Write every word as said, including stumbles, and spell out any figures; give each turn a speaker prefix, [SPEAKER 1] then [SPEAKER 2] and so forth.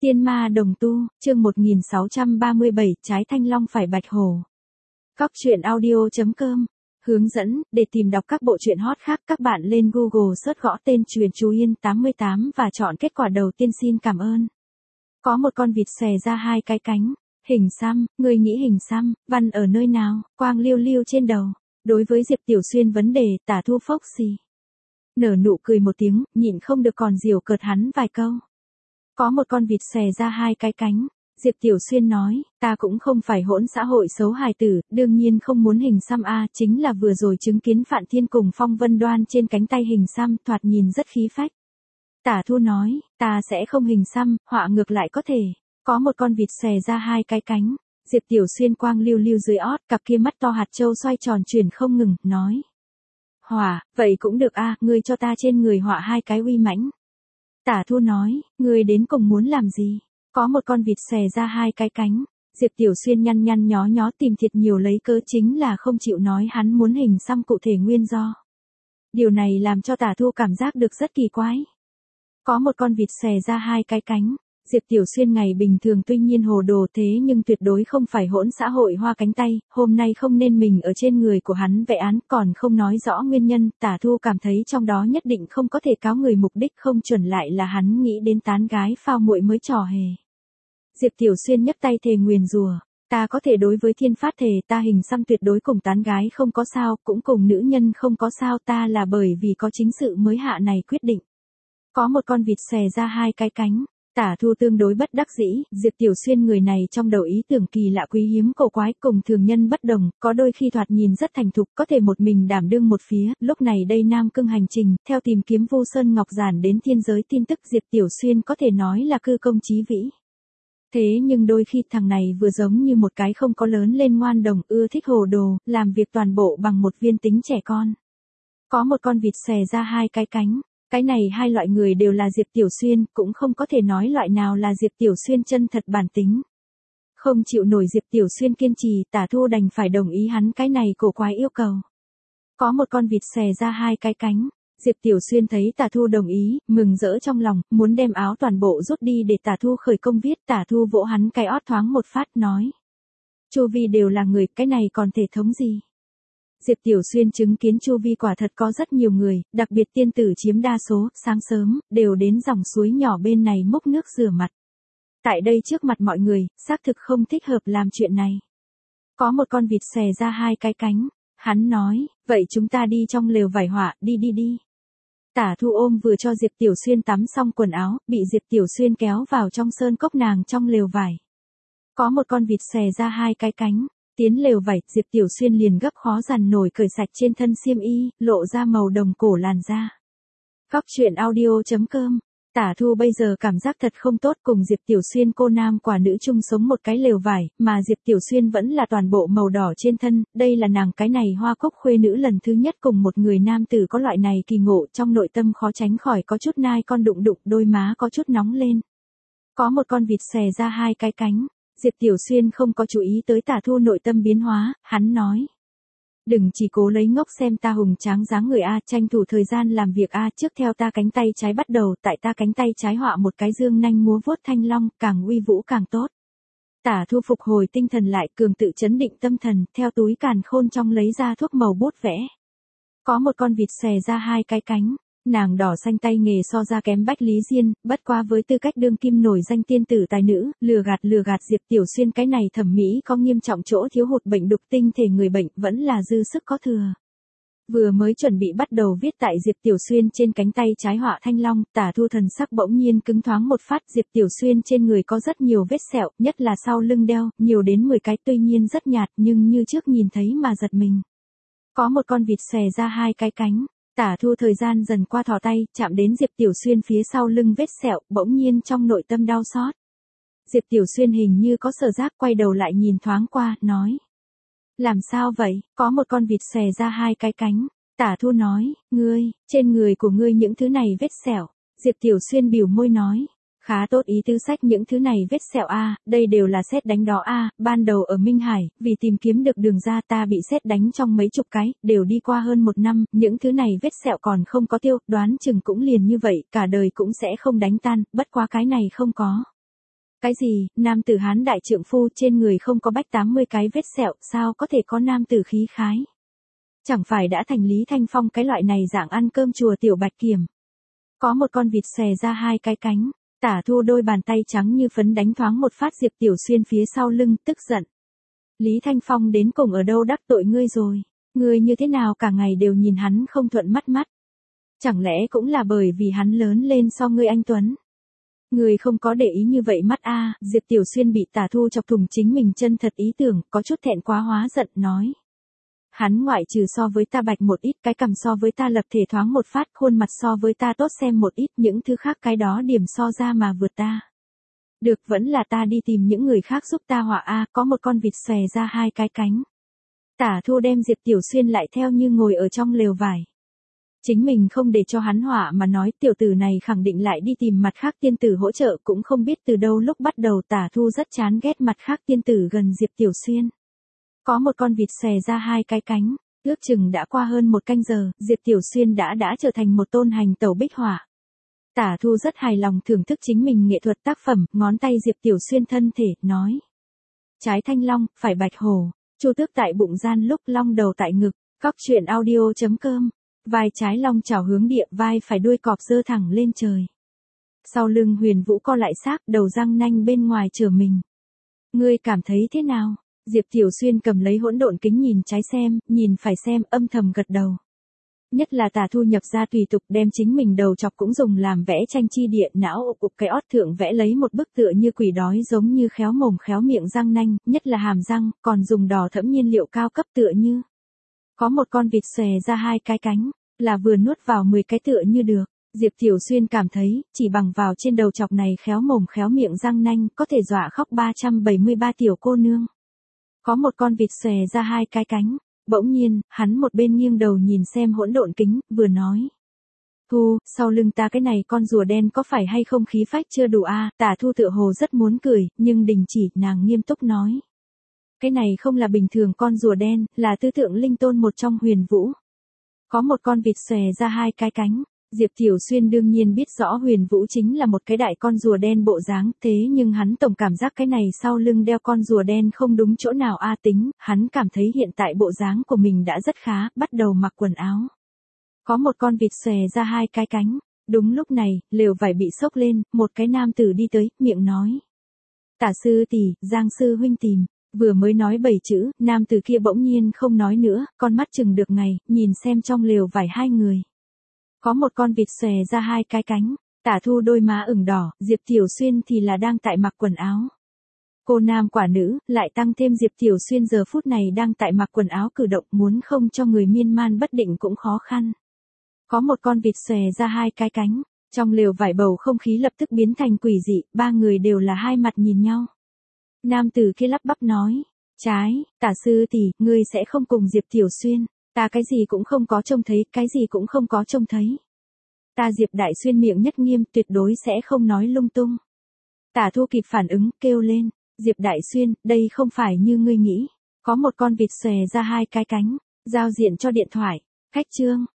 [SPEAKER 1] Tiên ma đồng tu, chương một nghìn sáu trăm ba mươi bảy, trái thanh long phải bạch hổ. Cóc truyện audio chấm com. Hướng dẫn, để tìm đọc các bộ truyện hot khác các bạn lên Google search gõ tên Truyện Chú Yên tám mươi tám và chọn kết quả đầu tiên xin cảm ơn. Có một con vịt xòe ra hai cái cánh. Hình xăm, người nghĩ hình xăm, văn ở nơi nào, quang liêu liêu trên đầu. Đối với Diệp Tiểu Xuyên vấn đề, Tả Thu phốc xì. Nở nụ cười một tiếng, nhịn không được còn giễu cợt hắn vài câu. Có một con vịt xòe ra hai cái cánh. Diệp Tiểu Xuyên nói, ta cũng không phải hỗn xã hội xấu hài tử, đương nhiên không muốn hình xăm a, chính là vừa rồi chứng kiến Phạn Thiên cùng Phong Vân Đoan trên cánh tay hình xăm, thoạt nhìn rất khí phách. Tả Thu nói, ta sẽ không hình xăm, họa ngược lại có thể. Có một con vịt xòe ra hai cái cánh. Diệp Tiểu Xuyên quang lưu lưu dưới ót, cặp kia mắt to hạt châu xoay tròn chuyển không ngừng, nói. Hỏa, vậy cũng được a, ngươi cho ta trên người họa hai cái uy mãnh. Tả Thu nói, ngươi đến cùng muốn làm gì? Có một con vịt xòe ra hai cái cánh. Diệp Tiểu Xuyên nhăn nhăn nhó nhó tìm thiệt nhiều lấy cớ chính là không chịu nói hắn muốn hình xăm cụ thể nguyên do. Điều này làm cho Tả Thu cảm giác được rất kỳ quái. Có một con vịt xòe ra hai cái cánh. Diệp Tiểu Xuyên ngày bình thường tuy nhiên hồ đồ thế nhưng tuyệt đối không phải hỗn xã hội hoa cánh tay, hôm nay không nên mình ở trên người của hắn vẽ án còn không nói rõ nguyên nhân, Tả Thu cảm thấy trong đó nhất định không có thể cáo người mục đích không chuẩn lại là hắn nghĩ đến tán gái phao muội mới trò hề. Diệp Tiểu Xuyên nhấc tay thề nguyền rủa, ta có thể đối với thiên phát thề ta hình xăm tuyệt đối cùng tán gái không có sao, cũng cùng nữ nhân không có sao, ta là bởi vì có chính sự mới hạ này quyết định. Có một con vịt xòe ra hai cái cánh. Tả Thu tương đối bất đắc dĩ, Diệp Tiểu Xuyên người này trong đầu ý tưởng kỳ lạ quý hiếm cổ quái cùng thường nhân bất đồng, có đôi khi thoạt nhìn rất thành thục, có thể một mình đảm đương một phía, lúc này đây Nam Cương hành trình, theo tìm kiếm Vu Sơn Ngọc Giản đến thiên giới tin tức Diệp Tiểu Xuyên có thể nói là cư công chí vĩ. Thế nhưng đôi khi thằng này vừa giống như một cái không có lớn lên ngoan đồng, ưa thích hồ đồ, làm việc toàn bộ bằng một viên tính trẻ con. Có một con vịt xòe ra hai cái cánh. Cái này hai loại người đều là Diệp Tiểu Xuyên, cũng không có thể nói loại nào là Diệp Tiểu Xuyên chân thật bản tính. Không chịu nổi Diệp Tiểu Xuyên kiên trì, Tả Thu đành phải đồng ý hắn cái này cổ quái yêu cầu. Có một con vịt xòe ra hai cái cánh. Diệp Tiểu Xuyên thấy Tả Thu đồng ý, mừng rỡ trong lòng, muốn đem áo toàn bộ rút đi để Tả Thu khởi công viết, Tả Thu vỗ hắn cái ót thoáng một phát nói. Chu vi đều là người, cái này còn thể thống gì? Diệp Tiểu Xuyên chứng kiến chu vi quả thật có rất nhiều người, đặc biệt tiên tử chiếm đa số, sáng sớm, đều đến dòng suối nhỏ bên này múc nước rửa mặt. Tại đây trước mặt mọi người, xác thực không thích hợp làm chuyện này. Có một con vịt xòe ra hai cái cánh, hắn nói, vậy chúng ta đi trong lều vải họa, đi đi đi. Tả Thu ôm vừa cho Diệp Tiểu Xuyên tắm xong quần áo, bị Diệp Tiểu Xuyên kéo vào trong sơn cốc nàng trong lều vải. Có một con vịt xòe ra hai cái cánh. Tiến lều vải, Diệp Tiểu Xuyên liền gấp khó dằn nổi cởi sạch trên thân xiêm y, lộ ra màu đồng cổ làn da. Cóc truyện audio chấm com. Tả Thu bây giờ cảm giác thật không tốt cùng Diệp Tiểu Xuyên cô nam quả nữ chung sống một cái lều vải, mà Diệp Tiểu Xuyên vẫn là toàn bộ màu đỏ trên thân, đây là nàng cái này hoa cốc khuê nữ lần thứ nhất cùng một người nam tử có loại này kỳ ngộ, trong nội tâm khó tránh khỏi có chút nai con đụng đụng, đôi má có chút nóng lên. Có một con vịt xòe ra hai cái cánh. Diệp Tiểu Xuyên không có chú ý tới Tả Thu nội tâm biến hóa, hắn nói. Đừng chỉ cố lấy ngốc xem ta hùng tráng dáng người a, tranh thủ thời gian làm việc a, trước theo ta cánh tay trái bắt đầu, tại ta cánh tay trái họa một cái dương nanh múa vuốt thanh long, càng uy vũ càng tốt. Tả Thu phục hồi tinh thần lại, cường tự chấn định tâm thần, theo túi càn khôn trong lấy ra thuốc màu bút vẽ. Có một con vịt xòe ra hai cái cánh. Nàng đỏ xanh tay nghề so ra kém Bách Lý Diên, bất qua với tư cách đương kim nổi danh tiên tử tài nữ, lừa gạt lừa gạt Diệp Tiểu Xuyên cái này thẩm mỹ có nghiêm trọng chỗ thiếu hụt bệnh đục tinh thể người bệnh vẫn là dư sức có thừa. Vừa mới chuẩn bị bắt đầu viết tại Diệp Tiểu Xuyên trên cánh tay trái họa thanh long, Tả Thu thần sắc bỗng nhiên cứng thoáng một phát, Diệp Tiểu Xuyên trên người có rất nhiều vết sẹo, nhất là sau lưng đeo, nhiều đến mười cái tuy nhiên rất nhạt nhưng như trước nhìn thấy mà giật mình. Có một con vịt xòe ra hai cái cánh. Tả Thu thời gian dần qua thò tay, chạm đến Diệp Tiểu Xuyên phía sau lưng vết sẹo, bỗng nhiên trong nội tâm đau xót. Diệp Tiểu Xuyên hình như có sở giác quay đầu lại nhìn thoáng qua, nói. Làm sao vậy, có một con vịt xòe ra hai cái cánh. Tả Thu nói, ngươi, trên người của ngươi những thứ này vết sẹo. Diệp Tiểu Xuyên bĩu môi nói. Khá tốt ý tứ sách những thứ này vết sẹo a, đây đều là sét đánh đó a, ban đầu ở Minh Hải, vì tìm kiếm được đường ra ta bị sét đánh trong mấy chục cái, đều đi qua hơn một năm, những thứ này vết sẹo còn không có tiêu, đoán chừng cũng liền như vậy, cả đời cũng sẽ không đánh tan, bất quá cái này không có. Cái gì, nam tử Hán đại trượng phu trên người không có bách tám mươi cái vết sẹo, sao có thể có nam tử khí khái? Chẳng phải đã thành Lý Thanh Phong cái loại này dạng ăn cơm chùa tiểu bạch kiểm. Có một con vịt xòe ra hai cái cánh, Tả Thu đôi bàn tay trắng như phấn đánh thoáng một phát Diệp Tiểu Xuyên phía sau lưng, tức giận. Lý Thanh Phong đến cùng ở đâu đắc tội ngươi rồi? Ngươi như thế nào cả ngày đều nhìn hắn không thuận mắt mắt? Chẳng lẽ cũng là bởi vì hắn lớn lên so ngươi anh Tuấn? Ngươi không có để ý như vậy mắt a? À, Diệp Tiểu Xuyên bị Tả Thu chọc thủng chính mình chân thật ý tưởng, có chút thẹn quá hóa giận nói. Hắn ngoại trừ so với ta bạch một ít, cái cằm so với ta lập thể thoáng một phát, khuôn mặt so với ta tốt xem một ít, những thứ khác cái đó điểm so ra mà vượt ta. Được, vẫn là ta đi tìm những người khác giúp ta họa a, có một con vịt xòe ra hai cái cánh. Tả Thu đem Diệp Tiểu Xuyên lại theo như ngồi ở trong lều vải. Chính mình không để cho hắn họa mà nói, tiểu tử này khẳng định lại đi tìm mặt khác tiên tử hỗ trợ, cũng không biết từ đâu lúc bắt đầu Tả Thu rất chán ghét mặt khác tiên tử gần Diệp Tiểu Xuyên. Có một con vịt xòe ra hai cái cánh, ước chừng đã qua hơn một canh giờ, Diệp Tiểu Xuyên đã đã trở thành một tôn hành tẩu bích họa. Tả Thu rất hài lòng thưởng thức chính mình nghệ thuật tác phẩm, ngón tay Diệp Tiểu Xuyên thân thể, nói. Trái thanh long, phải bạch hổ, chu tước tại bụng gian lúc long đầu tại ngực, góc truyện audio chấm com, vai trái long chảo hướng địa, vai phải đuôi cọp giơ thẳng lên trời. Sau lưng Huyền Vũ co lại xác, đầu răng nanh bên ngoài trở mình. Ngươi cảm thấy thế nào? Diệp Tiểu Xuyên cầm lấy hỗn độn kính nhìn trái xem, nhìn phải xem, âm thầm gật đầu. Nhất là Tả Thu nhập ra tùy tục đem chính mình đầu chọc cũng dùng làm vẽ tranh chi địa, não ục ục cái ót thượng vẽ lấy một bức tựa như quỷ đói giống như khéo mồm khéo miệng răng nanh, nhất là hàm răng, còn dùng đỏ thẫm nhiên liệu cao cấp tựa như. Có một con vịt xòe ra hai cái cánh, là vừa nuốt vào mười cái tựa như được. Diệp Tiểu Xuyên cảm thấy, chỉ bằng vào trên đầu chọc này khéo mồm khéo miệng răng nanh, có thể dọa khóc ba trăm bảy mươi ba tiểu cô nương. Có một con vịt xòe ra hai cái cánh, bỗng nhiên, hắn một bên nghiêng đầu nhìn xem hỗn độn kính, vừa nói. Thu, sau lưng ta cái này con rùa đen có phải hay không khí phách chưa đủ a? À? Tả Thu tựa hồ rất muốn cười, nhưng đình chỉ, nàng nghiêm túc nói. Cái này không là bình thường con rùa đen, là tư tượng linh tôn một trong Huyền Vũ. Có một con vịt xòe ra hai cái cánh. Diệp Tiểu Xuyên đương nhiên biết rõ Huyền Vũ chính là một cái đại con rùa đen bộ dáng, thế nhưng hắn tổng cảm giác cái này sau lưng đeo con rùa đen không đúng chỗ nào a, tính, hắn cảm thấy hiện tại bộ dáng của mình đã rất khá, bắt đầu mặc quần áo. Có một con vịt xòe ra hai cái cánh, đúng lúc này, lều vải bị xốc lên, một cái nam tử đi tới, miệng nói. Tả sư tỷ, Giang sư huynh tìm. Vừa mới nói bảy chữ, nam tử kia bỗng nhiên không nói nữa, con mắt chừng được ngày, nhìn xem trong lều vải hai người. Có một con vịt xòe ra hai cái cánh, Tả Thu đôi má ửng đỏ, Diệp Tiểu Xuyên thì là đang tại mặc quần áo. Cô nam quả nữ, lại tăng thêm Diệp Tiểu Xuyên giờ phút này đang tại mặc quần áo cử động, muốn không cho người miên man bất định cũng khó khăn. Có một con vịt xòe ra hai cái cánh, trong lều vải bầu không khí lập tức biến thành quỷ dị, ba người đều là hai mặt nhìn nhau. Nam tử kia lắp bắp nói, trái, Tả sư tỷ, ngươi sẽ không cùng Diệp Tiểu Xuyên. Ta cái gì cũng không có trông thấy, cái gì cũng không có trông thấy. Ta Diệp Đại Xuyên miệng nhất nghiêm, tuyệt đối sẽ không nói lung tung. Tả Thu kịp phản ứng, kêu lên, Diệp Đại Xuyên, đây không phải như ngươi nghĩ. Có một con vịt xòe ra hai cái cánh, giao diện cho điện thoại, khách trương.